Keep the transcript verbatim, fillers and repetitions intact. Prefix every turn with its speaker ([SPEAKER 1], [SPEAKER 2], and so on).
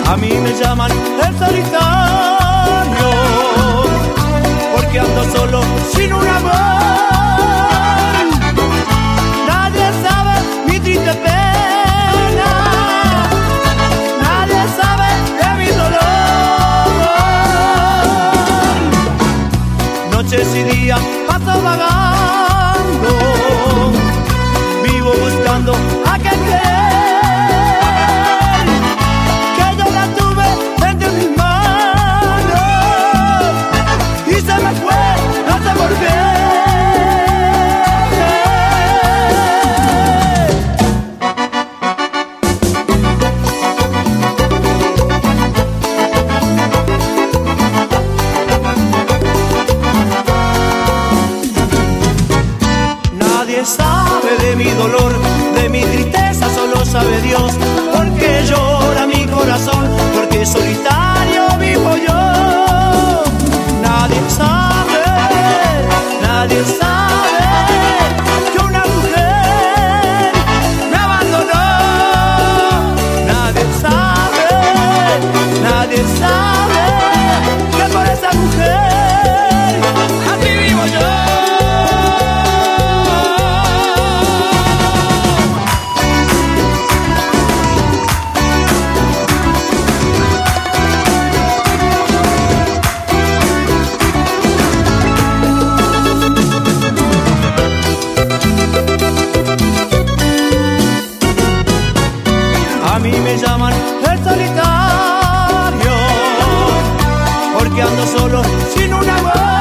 [SPEAKER 1] A mí me llaman el solitario, porque ando solo sin un amor. Nadie sabe mi triste pena, nadie sabe de mi dolor. Noches y días paso vagando, vivo buscando a quien querer. Nadie sabe de mi dolor, de mi tristeza, solo sabe Dios. Porque llora mi corazón, porque solitario vivo yo. Nadie sabe, nadie sabe que una mujer me abandonó. Nadie sabe, nadie sabe que por esa mujer así vivo yo. A mí me llaman el solitario, porque ando solo sin un amor.